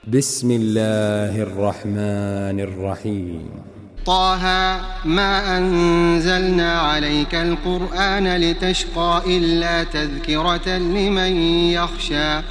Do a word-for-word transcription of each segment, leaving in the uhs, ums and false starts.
بسم الله الرحمن الرحيم. طه ما أنزلنا عليك القرآن لتشقى إلا تذكرة لمن يخشى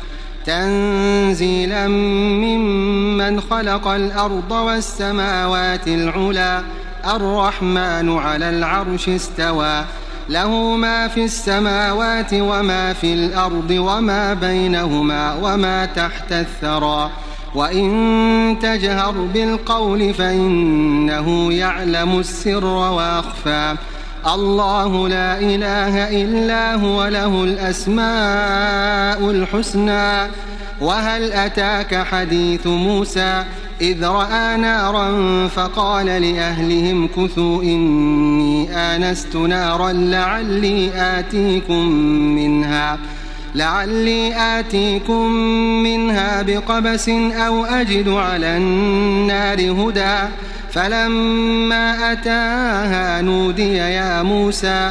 تنزيلا ممن خلق الأرض والسماوات العلى الرحمن على العرش استوى له ما في السماوات وما في الأرض وما بينهما وما تحت الثرى وإن تجهر بالقول فإنه يعلم السر وأخفى الله لا إله إلا هو له الأسماء الحسنى وهل أتاك حديث موسى إذ رأى نارا فقال لأهلهم كثوا إني آنست نارا لعلي آتيكم منها لعلي آتيكم منها بقبس أو أجد على النار هدى فلما أتاها نودي يا موسى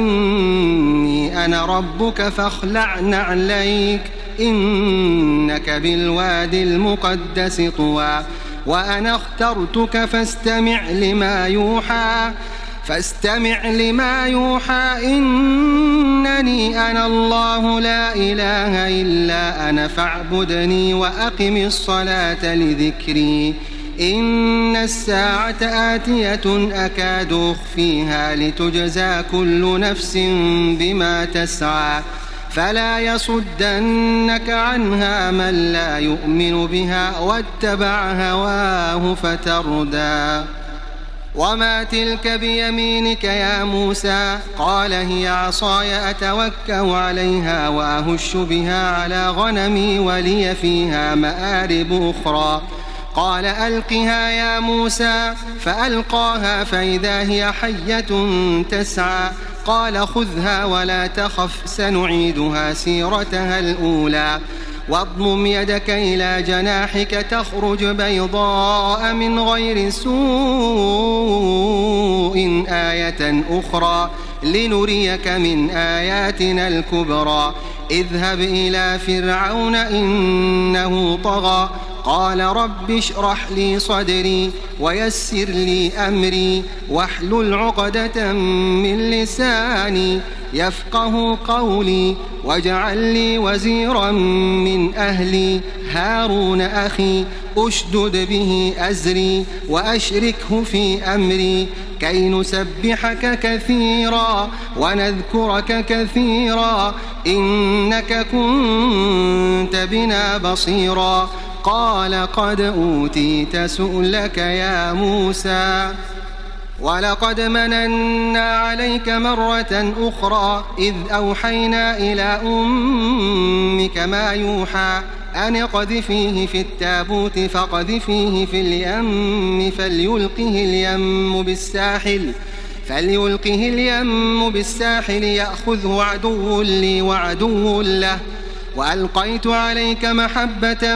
إني أنا ربك فاخلع نعليك إنك بالوادي المقدس طوى وأنا اخترتك فاستمع لما يوحى فاستمع لما يوحى إنني أنا الله لا إله إلا أنا فاعبدني وأقم الصلاة لذكري إن الساعة آتية أكاد أخفيها لتجزى كل نفس بما تسعى فلا يصدنك عنها من لا يؤمن بها واتبع هواه فتردى وما تلك بيمينك يا موسى قال هي عصاي أتوكأ عليها وأهش بها على غنمي ولي فيها مآرب أخرى قال ألقها يا موسى فألقاها فإذا هي حية تسعى قال خذها ولا تخف سنعيدها سيرتها الأولى واضمم يدك إلى جناحك تخرج بيضاء من غير سوء آية أخرى لنريك من آياتنا الكبرى اذهب إلى فرعون إنه طغى قال رب اشرح لي صدري ويسر لي أمري واحلل عقدة من لساني يفقه قولي واجعل لي وزيرا من أهلي هارون أخي أشدد به أزري وأشركه في أمري كي نسبحك كثيرا ونذكرك كثيرا إنك كنت بنا بصيرا قال قد أوتيت سؤلك يا موسى ولقد مننا عليك مرة أخرى إذ أوحينا إلى أمك ما يوحى أن اقذفيه في التابوت فاقذفيه في اليم فليلقه اليم بالساحل فليلقه اليم بالساحل يأخذه عدو لي وعدو له وألقيت عليك محبة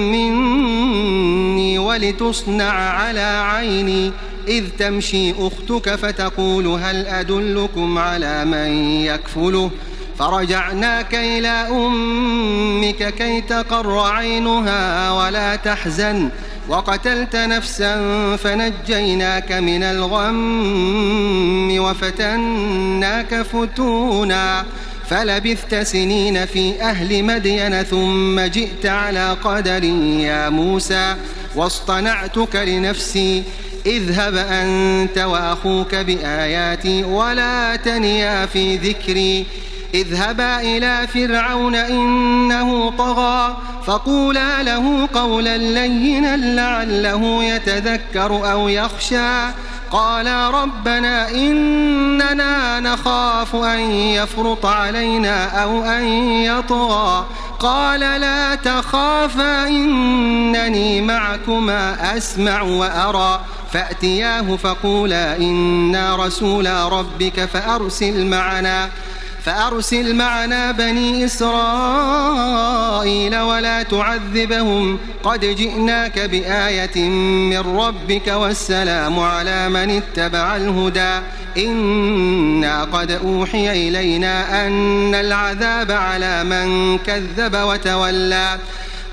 مني ولتصنع على عيني إذ تمشي أختك فتقول هل أدلكم على من يكفله فرجعناك إلى أمك كي تقر عينها ولا تحزن وقتلت نفسا فنجيناك من الغم وفتناك فتونا فلبثت سنين في أهل مدين ثم جئت على قدر يا موسى واصطنعتك لنفسي اذهب أنت وأخوك بآياتي ولا تنيا في ذكري اذهبا إلى فرعون إنه طغى فقولا له قولا لينا لعله يتذكر أو يخشى قالا ربنا إننا نخاف أن يفرط علينا أو أن يطغى قال لا تخافا إنني معكما أسمع وأرى فأتياه فقولا إنا رسولا ربك فأرسل معنا فأرسل معنا بني إسرائيل ولا تعذبهم قد جئناك بآية من ربك والسلام على من اتبع الهدى إنا قد أوحي إلينا أن العذاب على من كذب وتولى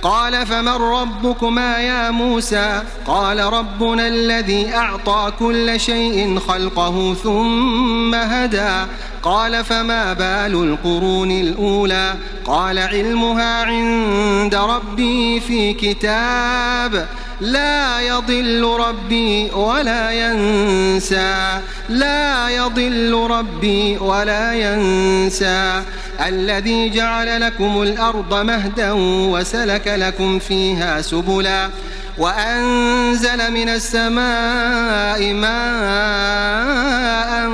قال فمن ربكما يا موسى قال ربنا الذي أعطى كل شيء خلقه ثم هدى قال فما بال القرون الأولى قال علمها عند ربي في كتاب لا يضل ربي ولا ينسى لا يضل ربي ولا ينسى الذي جعل لكم الأرض مهدا وسلك لكم فيها سبلا وأنزل من السماء ماء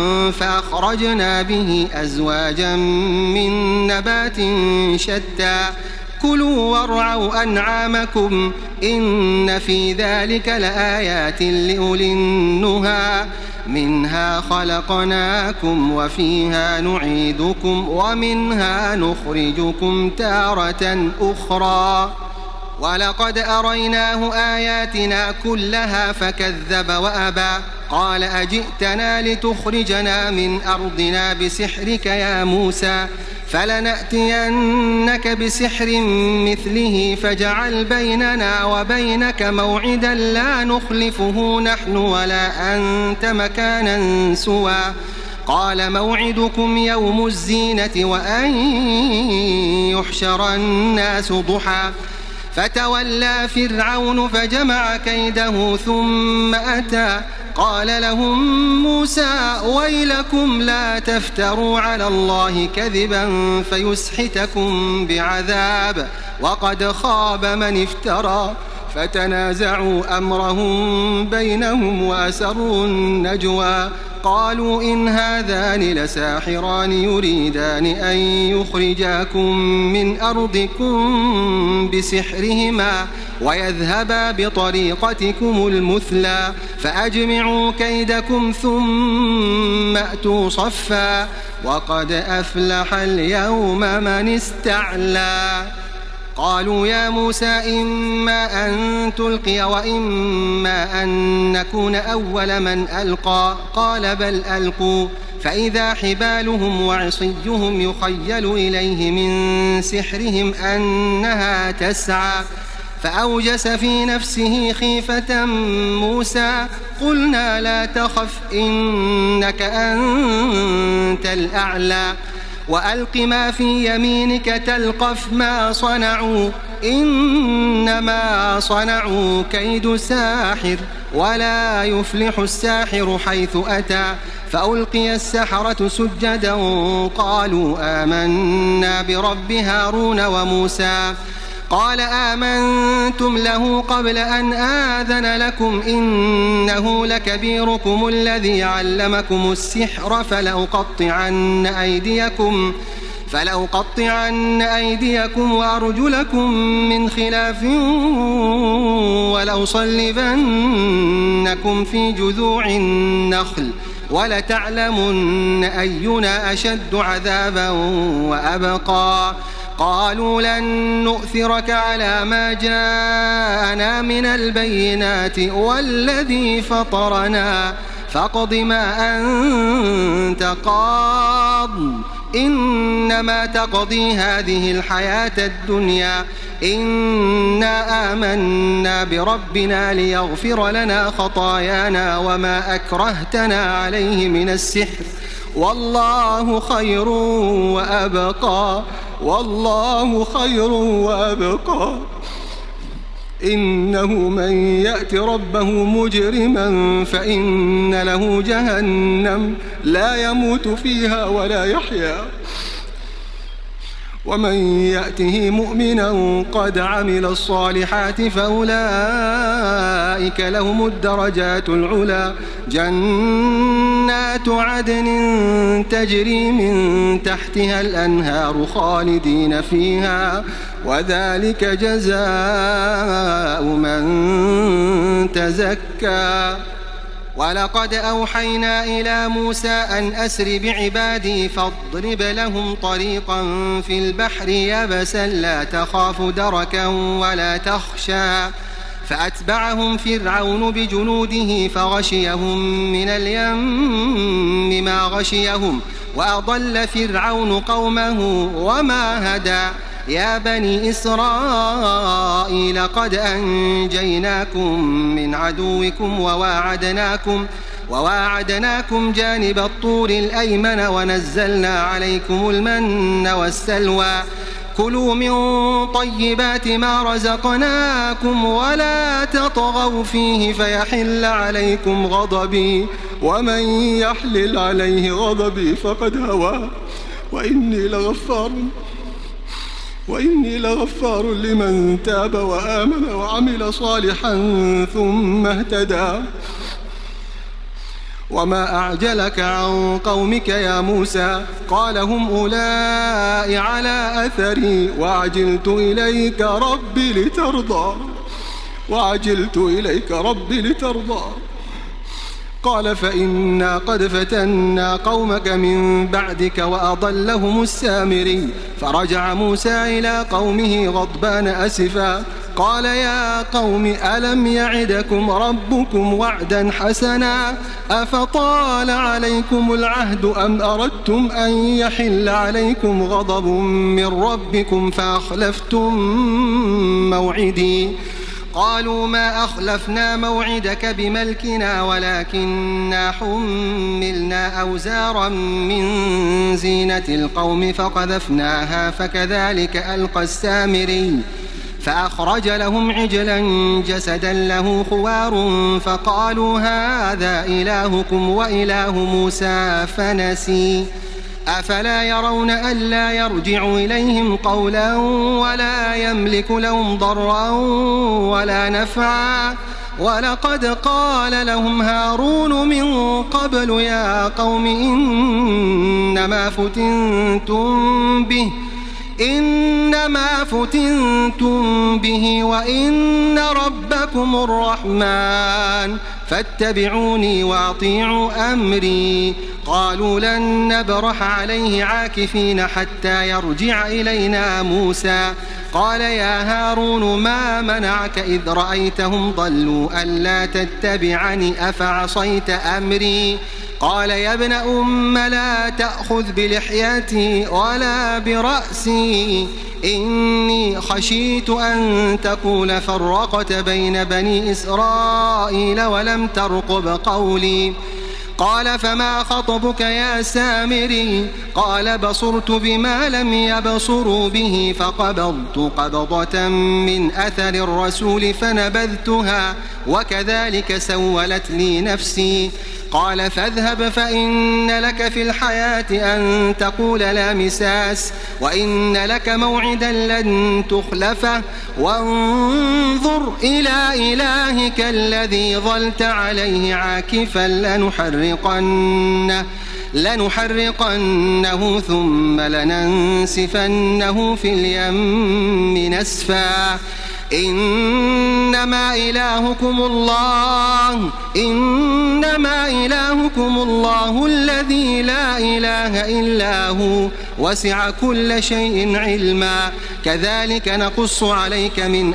فأخرجنا به أزواجا من نبات شتى كلوا وارعوا أنعامكم إن في ذلك لآيات لأولي النهى منها خلقناكم وفيها نعيدكم ومنها نخرجكم تارة أخرى ولقد أريناه آياتنا كلها فكذب وأبى قال أجئتنا لتخرجنا من أرضنا بسحرك يا موسى فلنأتينك بسحر مثله فاجعل بيننا وبينك موعدا لا نخلفه نحن ولا أنت مكانا سوى قال موعدكم يوم الزينة وأن يحشر الناس ضحى فتولى فرعون فجمع كيده ثم أتى قال لهم موسى ويلكم لا تفتروا على الله كذبا فيسحتكم بعذاب وقد خاب من افترى فتنازعوا أمرهم بينهم وأسروا النجوى قالوا إن هذان لساحران يريدان أن يخرجاكم من أرضكم بسحرهما ويذهبا بطريقتكم المثلى فأجمعوا كيدكم ثم أتوا صفا وقد أفلح اليوم من استعلى قالوا يا موسى إما أن تلقي وإما أن نكون أول من ألقى قال بل ألقوا فإذا حبالهم وعصيهم يخيل إليه من سحرهم أنها تسعى فأوجس في نفسه خيفة موسى قلنا لا تخف إنك أنت الأعلى وألق ما في يمينك تلقف ما صنعوا إنما صنعوا كيد ساحر ولا يفلح الساحر حيث أتى فألقي السحرة سجدا قالوا آمنا برب هارون وموسى قال آمنتم له قبل أن آذن لكم إنه لكبيركم الذي علمكم السحر فلأقطعن أيديكم فلأقطعن أيديكم وأرجلكم من خلاف ولأصلبنكم في جذوع النخل ولتعلمن أينا أشد عذابا وأبقى قالوا لن نؤثرك على ما جاءنا من البينات والذي فطرنا فاقض ما أنت قاض إنما تقضي هذه الحياة الدنيا إنا آمنا بربنا ليغفر لنا خطايانا وما أكرهتنا عليه من السحر والله خير وأبقى والله خير وأبقى إنه من يأت ربه مجرما فإن له جهنم لا يموت فيها ولا يحيا ومن يأته مؤمنا قد عمل الصالحات فأولئك لهم الدرجات العلى جنات عدن تجري من تحتها الأنهار خالدين فيها وذلك جزاء من تزكى ولقد أوحينا إلى موسى أن أسر بعبادي فاضرب لهم طريقا في البحر يبسا لا تخاف دركا ولا تخشى فأتبعهم فرعون بجنوده فغشيهم من اليم ما غشيهم وأضل فرعون قومه وما هدى يا بني إسرائيل قد أنجيناكم من عدوكم وواعدناكم وواعدناكم جانب الطور الأيمن ونزلنا عليكم المن والسلوى كلوا من طيبات ما رزقناكم ولا تطغوا فيه فيحل عليكم غضبي ومن يحلل عليه غضبي فقد هوى وإني لغفار وإني لغفار لمن تاب وآمن وعمل صالحا ثم اهتدى وما أعجلك عن قومك يا موسى قال هم أولئك على أثري وعجلت إليك ربي لترضى وعجلت إليك ربي لترضى قال فإنا قد فتنا قومك من بعدك وأضلهم السامري فرجع موسى إلى قومه غضبان أسفا قال يا قوم ألم يعدكم ربكم وعدا حسنا أفطال عليكم العهد أم أردتم أن يحل عليكم غضب من ربكم فأخلفتم موعدي قالوا ما أخلفنا موعدك بملكنا ولكننا حملنا أوزارا من زينة القوم فقذفناها فكذلك ألقى السامري فأخرج لهم عجلا جسدا له خوار فقالوا هذا إلهكم وإله موسى فنسي أفلا يرون ألا يرجع إليهم قولا ولا يملك لهم ضرا ولا نفعا ولقد قال لهم هارون من قبل يا قوم إنما فتنتم به إنما فتنتم به وإن ربكم الرحمن فاتبعوني وأطيعوا أمري قالوا لن نبرح عليه عاكفين حتى يرجع إلينا موسى قال يا هارون ما منعك إذ رأيتهم ضلوا ألا تتبعني أفعصيت أمري قال يا ابن أم لا تأخذ بلحيتي ولا برأسي إني خشيت أن تقول فرقت بين بني إسرائيل ولم ترقب قولي قال فما خطبك يا سامري قال بصرت بما لم يبصروا به فقبضت قبضة من أثر الرسول فنبذتها وكذلك سولت لي نفسي قال فاذهب فإن لك في الحياة أن تقول لا مساس وإن لك موعدا لن تخلفه وانظر إلى إلهك الذي ظلت عليه عاكفا لنحرقنه لنحرقنه ثم لننسفنه في اليم نسفا إنما إلهكم الله إنما إلهكم الله الذي لا إله إلا هو وسع كل شيء علما كذلك نقص عليك من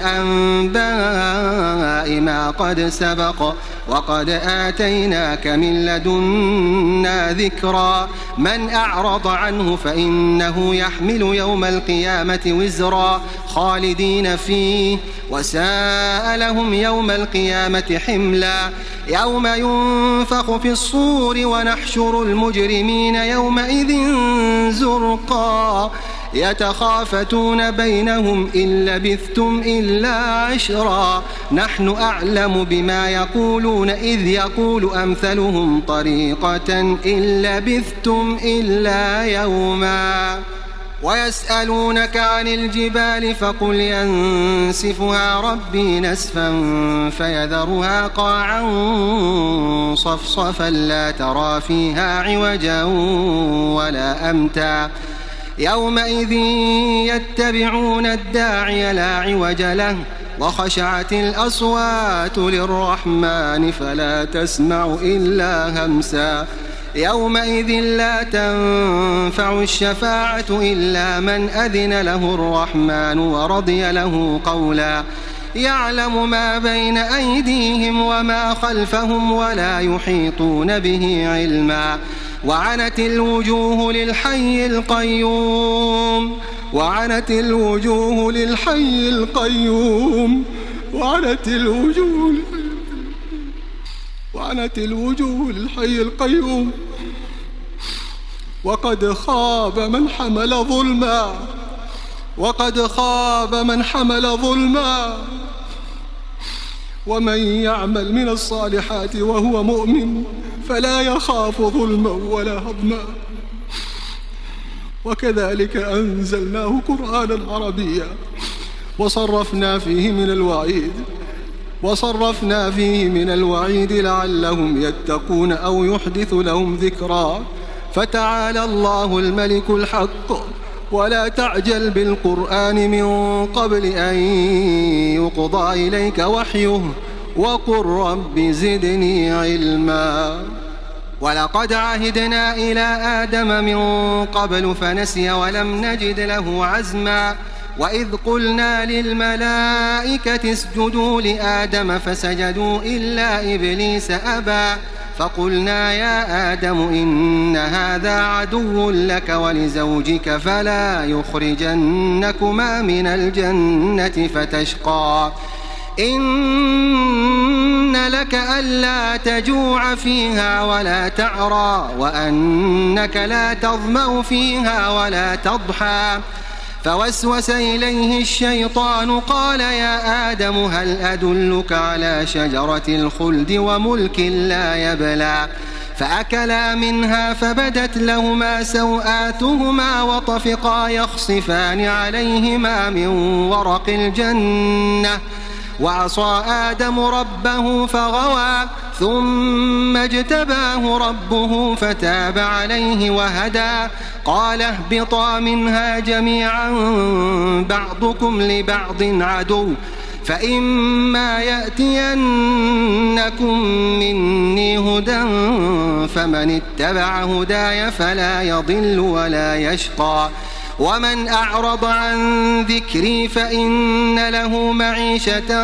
أنباء ما قد سبق وقد آتيناك من لدنا ذكرا من أعرض عنه فإنه يحمل يوم القيامة وزرا خالدين فيه وساء لهم يوم القيامة حملا يوم ينفخ في الصور ونحشر المجرمين يومئذ زرقا يتخافتون بينهم إن لبثتم إلا عشرا نحن أعلم بما يقولون إذ يقول أمثلهم طريقة إن لبثتم إلا يوما ويسألونك عن الجبال فقل ينسفها ربي نسفا فيذرها قاعا صفصفا لا ترى فيها عوجا ولا أمتا يومئذ يتبعون الداعي لا عوج له وخشعت الأصوات للرحمن فلا تسمع إلا همسا يومئذ لا تنفع الشفاعة إلا من أذن له الرحمن ورضي له قولا يعلم ما بين أيديهم وما خلفهم ولا يحيطون به علما وعنت الوجوه للحي القيوم وعنت الوجوه للحي القيوم وعنت الوجوه وعنت الوجوه للحي القيوم وقد خاب من حمل ظلما وقد خاب من حمل ظلما ومن يعمل من الصالحات وهو مؤمن فلا يخاف ظلما ولا هضما وكذلك أنزلناه قرآنا عربيا وصرفنا فيه من الوعيد وصرفنا فيه من الوعيد لعلهم يتقون أو يحدث لهم ذكرا فتعالى الله الملك الحق ولا تعجل بالقرآن من قبل أن يقضى إليك وحيه وقل رب زدني علما ولقد عهدنا إلى آدم من قبل فنسي ولم نجد له عزما وإذ قلنا للملائكة اسجدوا لآدم فسجدوا إلا إبليس أبى فقلنا يا آدم إن هذا عدو لك ولزوجك فلا يخرجنكما من الجنة فتشقى إن لك ألا تجوع فيها ولا تعرى وأنك لا تظمأ فيها ولا تضحى فوسوس إليه الشيطان قال يا آدم هل أدلك على شجرة الخلد وملك لا يبلى فأكلا منها فبدت لهما سوآتهما وطفقا يخصفان عليهما من ورق الجنة وعصى آدم ربه فغوى ثم اجتباه ربه فتاب عليه وهدى قال اهبطا منها جميعا بعضكم لبعض عدو فإما يأتينكم مني هدى فمن اتبع هداي فلا يضل ولا يشقى ومن أعرض عن ذكري فإن له معيشة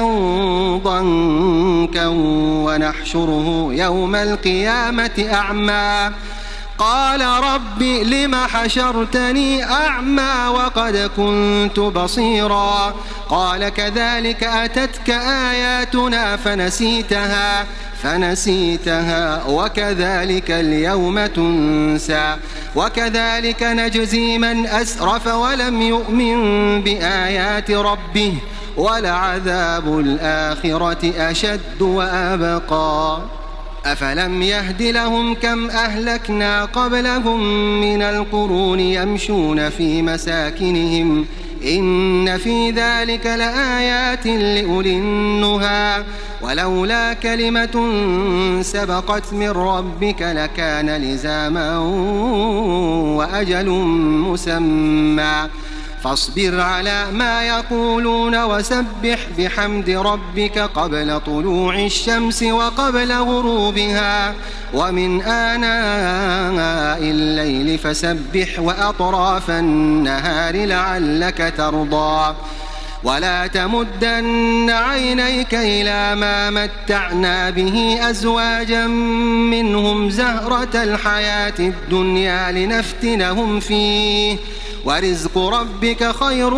ضنكا ونحشره يوم القيامة أعمى قال رب لم حشرتني أعمى وقد كنت بصيرا قال كذلك أتتك آياتنا فنسيتها فنسيتها وكذلك اليوم تنسى وكذلك نجزي من أسرف ولم يؤمن بآيات ربه ولعذاب الآخرة أشد وأبقى أفلم يهد لهم كم أهلكنا قبلهم من القرون يمشون في مساكنهم إن في ذلك لآيات لأولي النهى ولولا كلمة سبقت من ربك لكان لزاما وأجل مسمى فاصبر على ما يقولون وسبح بحمد ربك قبل طلوع الشمس وقبل غروبها ومن آناء الليل فسبح وأطراف النهار لعلك ترضى ولا تمدن عينيك إلى ما متعنا به أزواجا منهم زهرة الحياة الدنيا لنفتنهم فيه ورزق ربك خير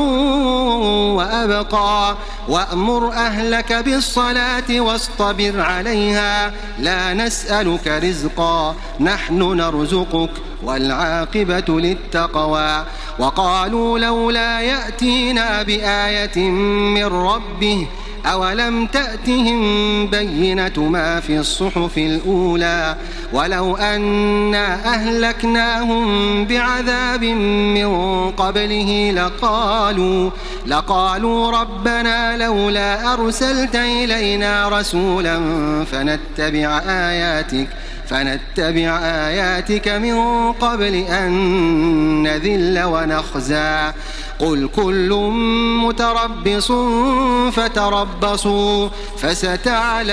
وأبقى وأمر أهلك بالصلاة واصطبر عليها لا نسألك رزقا نحن نرزقك والعاقبة للتقوى وقالوا لولا يأتينا بآية من ربه أولم تأتهم بينة ما في الصحف الأولى ولو أنا أهلكناهم بعذاب من قبله لقالوا لقالوا ربنا لولا أرسلت إلينا رسولا فنتبع آياتك فنتبع آياتك من قبل أن نذل ونخزى قل كل متربص فتربصوا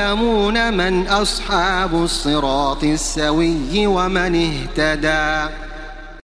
فستعلمون من أصحاب الصراط السوي ومن اهتدى.